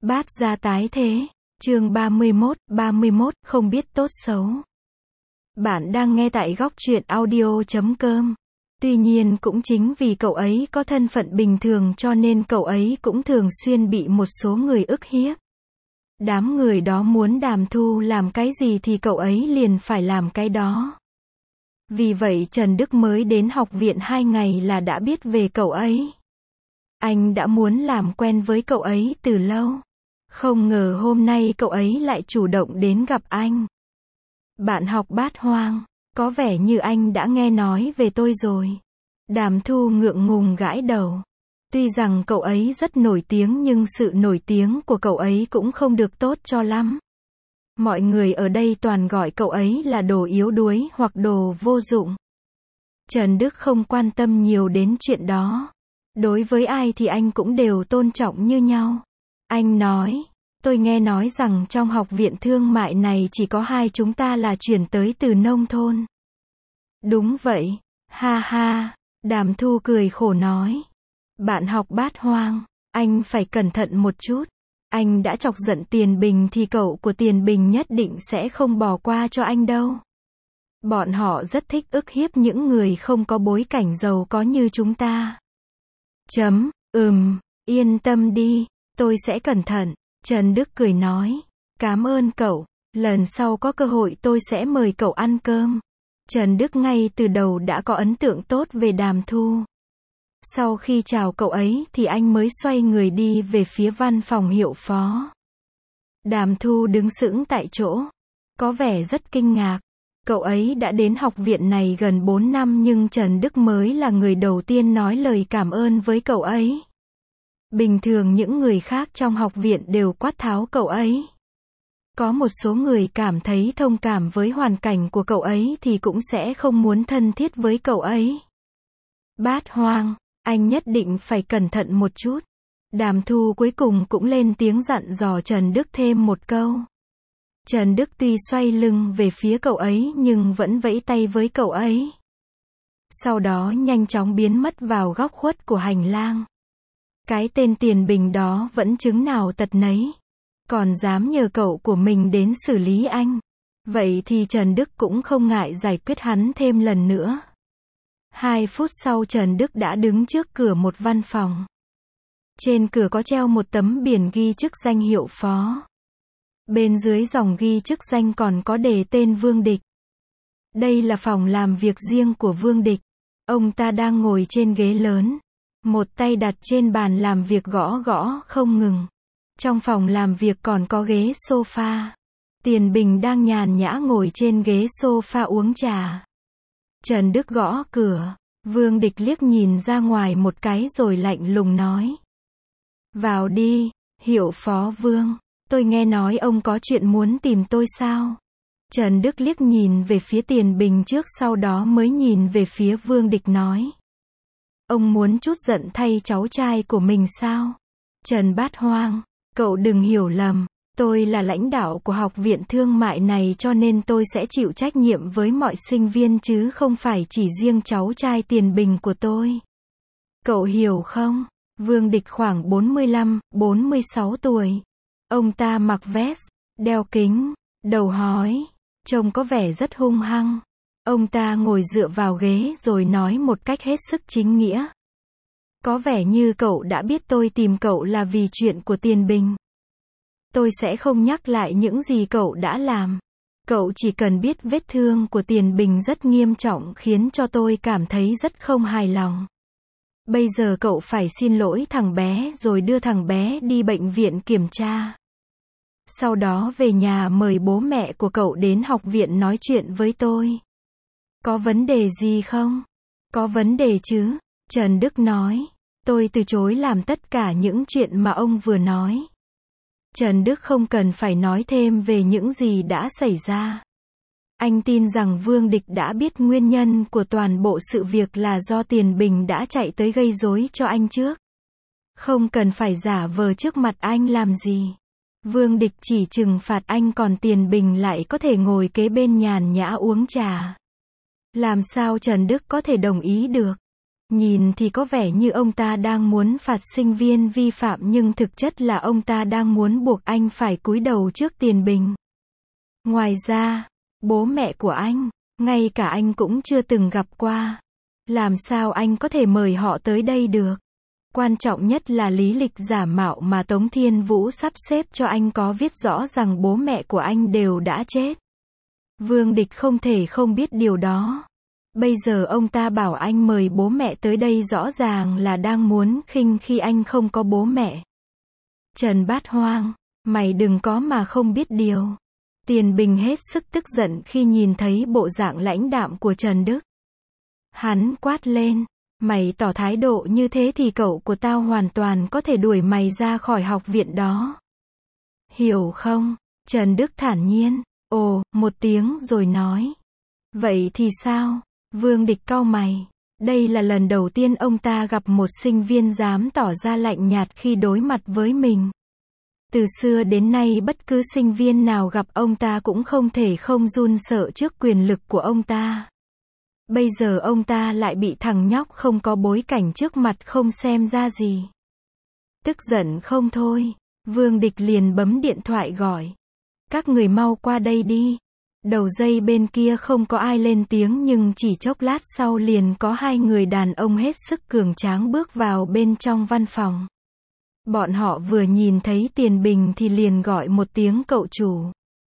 Bát gia tái thế. Chương 31, không biết tốt xấu. Bạn đang nghe tại góc truyện audio.com. Tuy nhiên cũng chính vì cậu ấy có thân phận bình thường cho nên cậu ấy cũng thường xuyên bị một số người ức hiếp. Đám người đó muốn Đàm Thu làm cái gì thì cậu ấy liền phải làm cái đó. Vì vậy Trần Đức mới đến học viện 2 ngày là đã biết về cậu ấy. Anh đã muốn làm quen với cậu ấy từ lâu. Không ngờ hôm nay cậu ấy lại chủ động đến gặp anh. Bạn học Bát Hoang, có vẻ như anh đã nghe nói về tôi rồi. Đàm Thu ngượng ngùng gãi đầu. Tuy rằng cậu ấy rất nổi tiếng nhưng sự nổi tiếng của cậu ấy cũng không được tốt cho lắm. Mọi người ở đây toàn gọi cậu ấy là đồ yếu đuối hoặc đồ vô dụng. Trần Đức không quan tâm nhiều đến chuyện đó. Đối với ai thì anh cũng đều tôn trọng như nhau. Anh nói, tôi nghe nói rằng trong học viện thương mại này chỉ có 2 chúng ta là chuyển tới từ nông thôn. Đúng vậy, ha ha, Đàm Thu cười khổ nói. Bạn học Bát Hoang, anh phải cẩn thận một chút. Anh đã chọc giận Tiền Bình thì cậu của Tiền Bình nhất định sẽ không bỏ qua cho anh đâu. Bọn họ rất thích ức hiếp những người không có bối cảnh giàu có như chúng ta. Yên tâm đi, tôi sẽ cẩn thận. Trần Đức cười nói. Cảm ơn cậu, lần sau có cơ hội tôi sẽ mời cậu ăn cơm. Trần Đức ngay từ đầu đã có ấn tượng tốt về Đàm Thu. Sau khi chào cậu ấy thì anh mới xoay người đi về phía văn phòng hiệu phó. Đàm Thu đứng sững tại chỗ, có vẻ rất kinh ngạc. Cậu ấy đã đến học viện này gần 4 năm nhưng Trần Đức mới là người đầu tiên nói lời cảm ơn với cậu ấy. Bình thường những người khác trong học viện đều quát tháo cậu ấy. Có một số người cảm thấy thông cảm với hoàn cảnh của cậu ấy thì cũng sẽ không muốn thân thiết với cậu ấy. Bát Hoang, anh nhất định phải cẩn thận một chút. Đàm Thu cuối cùng cũng lên tiếng dặn dò Trần Đức thêm một câu. Trần Đức tuy xoay lưng về phía cậu ấy nhưng vẫn vẫy tay với cậu ấy. Sau đó nhanh chóng biến mất vào góc khuất của hành lang. Cái tên Tiền Bình đó vẫn chứng nào tật nấy. Còn dám nhờ cậu của mình đến xử lý anh. Vậy thì Trần Đức cũng không ngại giải quyết hắn thêm lần nữa. 2 phút sau Trần Đức đã đứng trước cửa một văn phòng. Trên cửa có treo một tấm biển ghi chức danh hiệu phó. Bên dưới dòng ghi chức danh còn có đề tên Vương Địch. Đây là phòng làm việc riêng của Vương Địch. Ông ta đang ngồi trên ghế lớn. Một tay đặt trên bàn làm việc gõ gõ không ngừng. Trong phòng làm việc còn có ghế sofa. Tiền Bình đang nhàn nhã ngồi trên ghế sofa uống trà. Trần Đức gõ cửa. Vương Địch liếc nhìn ra ngoài một cái rồi lạnh lùng nói. Vào đi, hiệu phó Vương. Tôi nghe nói ông có chuyện muốn tìm tôi sao? Trần Đức liếc nhìn về phía Tiền Bình trước sau đó mới nhìn về phía Vương Địch nói. Ông muốn trút giận thay cháu trai của mình sao? Trần Bát Hoang, cậu đừng hiểu lầm. Tôi là lãnh đạo của học viện thương mại này cho nên tôi sẽ chịu trách nhiệm với mọi sinh viên chứ không phải chỉ riêng cháu trai Tiền Bình của tôi. Cậu hiểu không? Vương Địch khoảng 45, 46 tuổi. Ông ta mặc vest, đeo kính, đầu hói, trông có vẻ rất hung hăng. Ông ta ngồi dựa vào ghế rồi nói một cách hết sức chính nghĩa. Có vẻ như cậu đã biết tôi tìm cậu là vì chuyện của Tiền Bình. Tôi sẽ không nhắc lại những gì cậu đã làm. Cậu chỉ cần biết vết thương của Tiền Bình rất nghiêm trọng khiến cho tôi cảm thấy rất không hài lòng. Bây giờ cậu phải xin lỗi thằng bé rồi đưa thằng bé đi bệnh viện kiểm tra. Sau đó về nhà mời bố mẹ của cậu đến học viện nói chuyện với tôi. Có vấn đề gì không? Có vấn đề chứ, Trần Đức nói. Tôi từ chối làm tất cả những chuyện mà ông vừa nói. Trần Đức không cần phải nói thêm về những gì đã xảy ra. Anh tin rằng Vương Địch đã biết nguyên nhân của toàn bộ sự việc là do Tiền Bình đã chạy tới gây rối cho anh trước. Không cần phải giả vờ trước mặt anh làm gì. Vương Địch chỉ trừng phạt anh còn Tiền Bình lại có thể ngồi kế bên nhàn nhã uống trà. Làm sao Trần Đức có thể đồng ý được? Nhìn thì có vẻ như ông ta đang muốn phạt sinh viên vi phạm nhưng thực chất là ông ta đang muốn buộc anh phải cúi đầu trước Tiền Bình. Ngoài ra, bố mẹ của anh, ngay cả anh cũng chưa từng gặp qua. Làm sao anh có thể mời họ tới đây được? Quan trọng nhất là lý lịch giả mạo mà Tống Thiên Vũ sắp xếp cho anh có viết rõ rằng bố mẹ của anh đều đã chết. Vương Địch không thể không biết điều đó. Bây giờ ông ta bảo anh mời bố mẹ tới đây rõ ràng là đang muốn khinh khi anh không có bố mẹ. Trần Bát Hoang, mày đừng có mà không biết điều. Tiền Bình hết sức tức giận khi nhìn thấy bộ dạng lãnh đạm của Trần Đức. Hắn quát lên, mày tỏ thái độ như thế thì cậu của tao hoàn toàn có thể đuổi mày ra khỏi học viện đó. Hiểu không? Trần Đức thản nhiên, ồ, một tiếng rồi nói. Vậy thì sao? Vương Địch cau mày. Đây là lần đầu tiên ông ta gặp một sinh viên dám tỏ ra lạnh nhạt khi đối mặt với mình. Từ xưa đến nay bất cứ sinh viên nào gặp ông ta cũng không thể không run sợ trước quyền lực của ông ta. Bây giờ ông ta lại bị thằng nhóc không có bối cảnh trước mặt không xem ra gì. Tức giận không thôi, Vương Địch liền bấm điện thoại gọi. Các người mau qua đây đi. Đầu dây bên kia không có ai lên tiếng nhưng chỉ chốc lát sau liền có hai người đàn ông hết sức cường tráng bước vào bên trong văn phòng. Bọn họ vừa nhìn thấy Tiền Bình thì liền gọi một tiếng cậu chủ.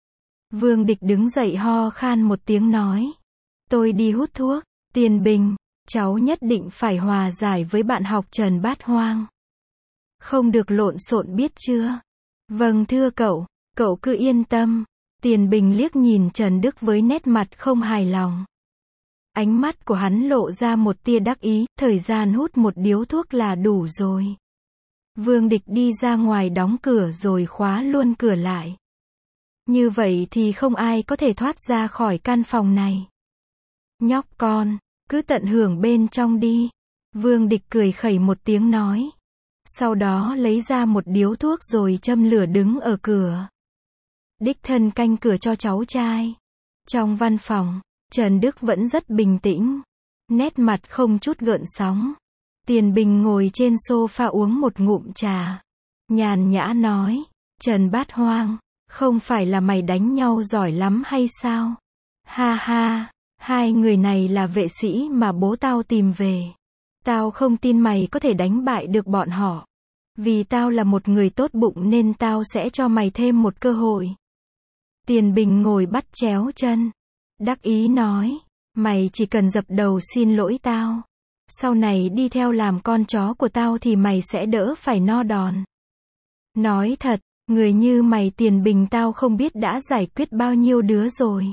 Vương Địch đứng dậy ho khan một tiếng nói. Tôi đi hút thuốc. Tiền Bình, cháu nhất định phải hòa giải với bạn học Trần Bát Hoang. Không được lộn xộn biết chưa? Vâng thưa cậu cứ yên tâm. Tiền Bình liếc nhìn Trần Đức với nét mặt không hài lòng. Ánh mắt của hắn lộ ra một tia đắc ý, thời gian hút một điếu thuốc là đủ rồi. Vương Địch đi ra ngoài đóng cửa rồi khóa luôn cửa lại. Như vậy thì không ai có thể thoát ra khỏi căn phòng này. Nhóc con, cứ tận hưởng bên trong đi. Vương Địch cười khẩy một tiếng nói. Sau đó lấy ra một điếu thuốc rồi châm lửa đứng ở cửa. Đích thân canh cửa cho cháu trai. Trong văn phòng, Trần Đức vẫn rất bình tĩnh. Nét mặt không chút gợn sóng. Tiền Bình ngồi trên sofa uống một ngụm trà. Nhàn nhã nói. Trần Bát Hoang, không phải là mày đánh nhau giỏi lắm hay sao? Ha ha, hai người này là vệ sĩ mà bố tao tìm về. Tao không tin mày có thể đánh bại được bọn họ. Vì tao là một người tốt bụng nên tao sẽ cho mày thêm một cơ hội. Tiền Bình ngồi bắt chéo chân. Đắc ý nói. Mày chỉ cần dập đầu xin lỗi tao. Sau này đi theo làm con chó của tao thì mày sẽ đỡ phải no đòn. Nói thật, người như mày Tiền Bình tao không biết đã giải quyết bao nhiêu đứa rồi.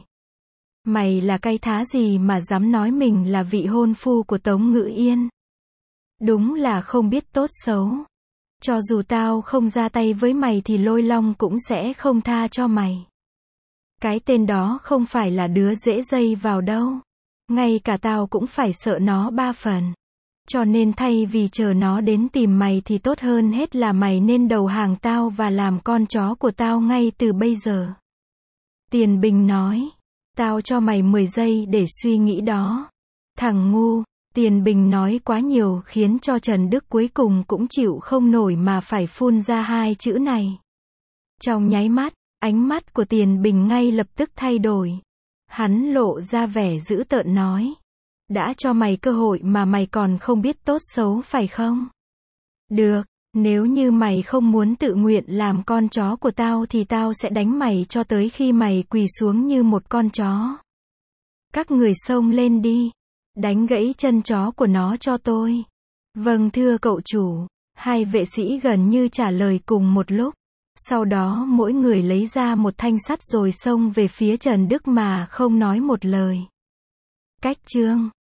Mày là cái thá gì mà dám nói mình là vị hôn phu của Tống Ngữ Yên. Đúng là không biết tốt xấu. Cho dù tao không ra tay với mày thì Lôi Long cũng sẽ không tha cho mày. Cái tên đó không phải là đứa dễ dây vào đâu. Ngay cả tao cũng phải sợ nó 3 phần. Cho nên thay vì chờ nó đến tìm mày thì tốt hơn hết là mày nên đầu hàng tao và làm con chó của tao ngay từ bây giờ. Tiền Bình nói. Tao cho mày 10 giây để suy nghĩ đó. Thằng ngu. Tiền Bình nói quá nhiều khiến cho Trần Đức cuối cùng cũng chịu không nổi mà phải phun ra hai chữ này. Trong nháy mắt, ánh mắt của Tiền Bình ngay lập tức thay đổi. Hắn lộ ra vẻ dữ tợn nói. Đã cho mày cơ hội mà mày còn không biết tốt xấu phải không? Được, nếu như mày không muốn tự nguyện làm con chó của tao thì tao sẽ đánh mày cho tới khi mày quỳ xuống như một con chó. Các người xông lên đi. Đánh gãy chân chó của nó cho tôi. Vâng thưa cậu chủ. Hai vệ sĩ gần như trả lời cùng một lúc. Sau đó mỗi người lấy ra một thanh sắt rồi xông về phía Trần Đức mà không nói một lời. Cách chương